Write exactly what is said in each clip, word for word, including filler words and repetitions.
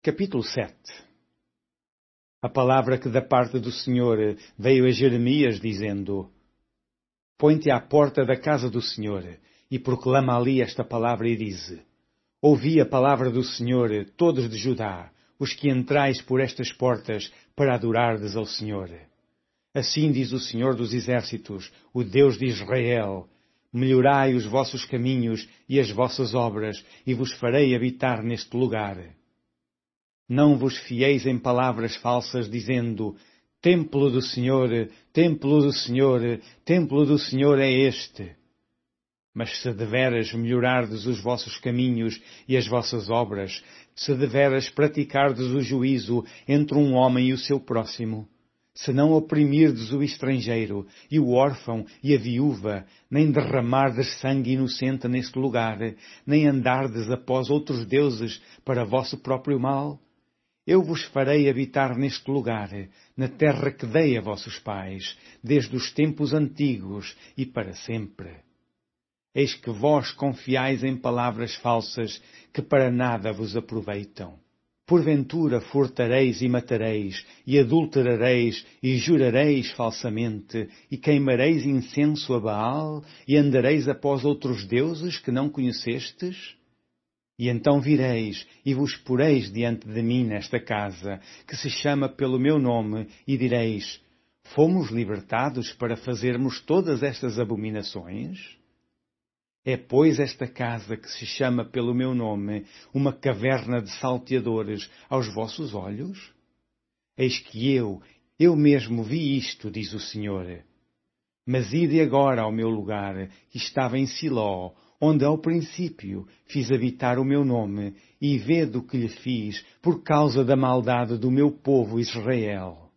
Capítulo sete. A palavra que da parte do Senhor veio a Jeremias, dizendo: Põe-te à porta da casa do Senhor, e proclama ali esta palavra, e dize: Ouvi a palavra do Senhor, todos de Judá, os que entrais por estas portas para adorardes ao Senhor. Assim diz o Senhor dos Exércitos, o Deus de Israel: Melhorai os vossos caminhos e as vossas obras, e vos farei habitar neste lugar. Não vos fieis em palavras falsas, dizendo: Templo do Senhor, templo do Senhor, templo do Senhor é este. Mas se deveras melhorardes os vossos caminhos e as vossas obras, se deveras praticardes o juízo entre um homem e o seu próximo, se não oprimirdes o estrangeiro e o órfão e a viúva, nem derramardes sangue inocente neste lugar, nem andardes após outros deuses para vosso próprio mal, eu vos farei habitar neste lugar, na terra que dei a vossos pais, desde os tempos antigos e para sempre. Eis que vós confiais em palavras falsas que para nada vos aproveitam. Porventura furtareis e matareis, e adulterareis e jurareis falsamente, e queimareis incenso a Baal, e andareis após outros deuses que não conhecestes? E então vireis e vos poreis diante de mim nesta casa, que se chama pelo meu nome, e direis: Fomos libertados para fazermos todas estas abominações? É, pois, esta casa que se chama pelo meu nome uma caverna de salteadores aos vossos olhos? Eis que eu, eu mesmo vi isto, diz o Senhor. Mas ide agora ao meu lugar, que estava em Siló, onde ao princípio fiz habitar o meu nome, e vede o que lhe fiz por causa da maldade do meu povo Israel.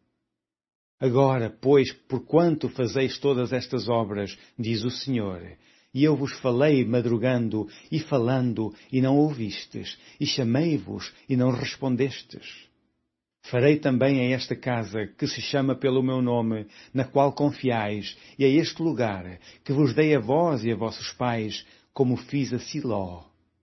Agora, pois, porquanto fazeis todas estas obras, diz o Senhor, e eu vos falei madrugando e falando, e não ouvistes, e chamei-vos, e não respondestes. Farei também a esta casa, que se chama pelo meu nome, na qual confiais, e a este lugar, que vos dei a vós e a vossos pais, como fiz a Siló.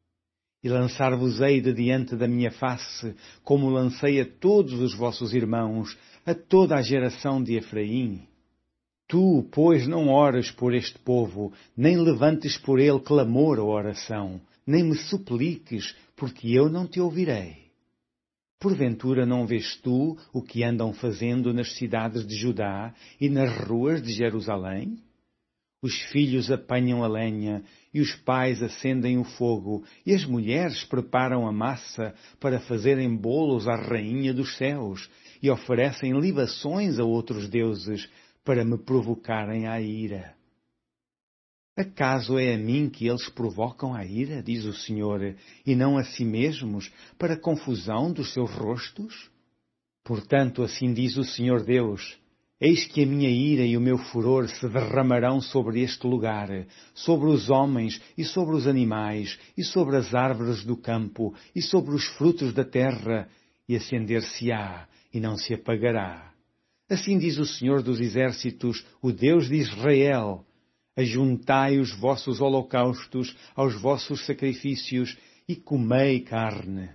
E lançar-vos-ei de diante da minha face, como lancei a todos os vossos irmãos, a toda a geração de Efraim. Tu, pois, não ores por este povo, nem levantes por ele clamor ou oração, nem me supliques, porque eu não te ouvirei. Porventura não vês tu o que andam fazendo nas cidades de Judá e nas ruas de Jerusalém? Os filhos apanham a lenha, e os pais acendem o fogo, e as mulheres preparam a massa para fazerem bolos à rainha dos céus, e oferecem libações a outros deuses, para me provocarem à ira. Acaso é a mim que eles provocam a ira, diz o Senhor, e não a si mesmos, para a confusão dos seus rostos? Portanto, assim diz o Senhor Deus: Eis que a minha ira e o meu furor se derramarão sobre este lugar, sobre os homens e sobre os animais, e sobre as árvores do campo, e sobre os frutos da terra, e acender-se-á, e não se apagará. Assim diz o Senhor dos Exércitos, o Deus de Israel: Ajuntai os vossos holocaustos aos vossos sacrifícios, e comei carne.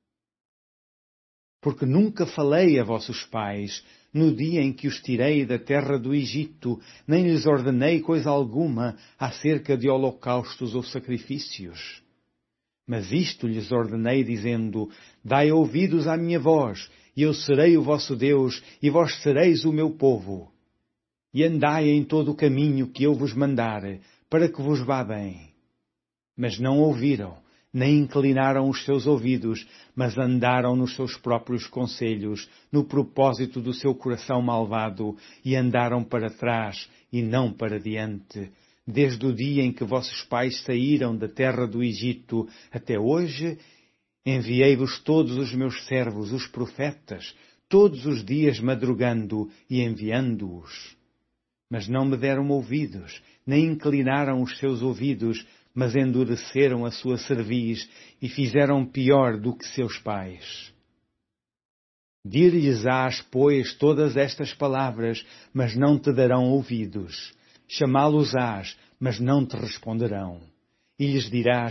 Porque nunca falei a vossos pais, no dia em que os tirei da terra do Egito, nem lhes ordenei coisa alguma acerca de holocaustos ou sacrifícios. Mas isto lhes ordenei, dizendo: Dai ouvidos à minha voz, e eu serei o vosso Deus, e vós sereis o meu povo. E andai em todo o caminho que eu vos mandar, para que vos vá bem. Mas não ouviram, nem inclinaram os seus ouvidos, mas andaram nos seus próprios conselhos, no propósito do seu coração malvado, e andaram para trás e não para diante. Desde o dia em que vossos pais saíram da terra do Egito até hoje, enviei-vos todos os meus servos, os profetas, todos os dias madrugando e enviando-os. Mas não me deram ouvidos, nem inclinaram os seus ouvidos, mas endureceram a sua cerviz e fizeram pior do que seus pais. Dir-lhes-ás, pois, todas estas palavras, mas não te darão ouvidos. Chamá-los-ás, mas não te responderão. E lhes dirás: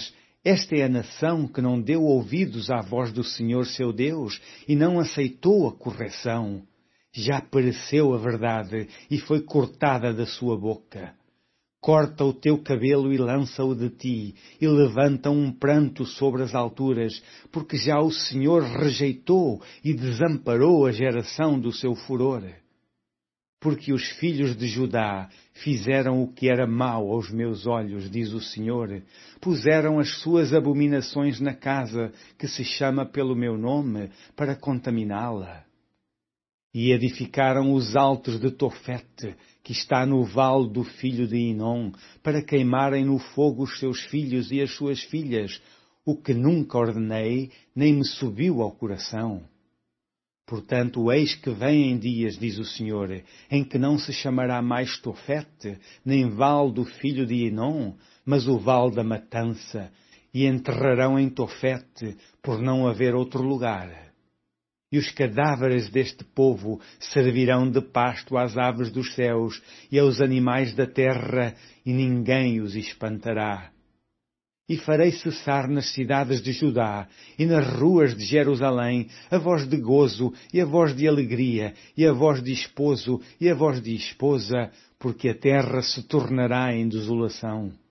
Esta é a nação que não deu ouvidos à voz do Senhor seu Deus e não aceitou a correção. Já pereceu a verdade e foi cortada da sua boca. Corta o teu cabelo e lança-o de ti, e levanta um pranto sobre as alturas, porque já o Senhor rejeitou e desamparou a geração do seu furor. Porque os filhos de Judá fizeram o que era mau aos meus olhos, diz o Senhor, puseram as suas abominações na casa que se chama pelo meu nome, para contaminá-la. E edificaram os altos de Tofete, que está no vale do filho de Inom, para queimarem no fogo os seus filhos e as suas filhas, o que nunca ordenei, nem me subiu ao coração. Portanto, eis que vêm dias, diz o Senhor, em que não se chamará mais Tofete, nem vale do filho de Inom, mas o vale da matança, e enterrarão em Tofete, por não haver outro lugar. E os cadáveres deste povo servirão de pasto às aves dos céus e aos animais da terra, e ninguém os espantará. E farei cessar nas cidades de Judá e nas ruas de Jerusalém a voz de gozo e a voz de alegria e a voz de esposo e a voz de esposa, porque a terra se tornará em desolação.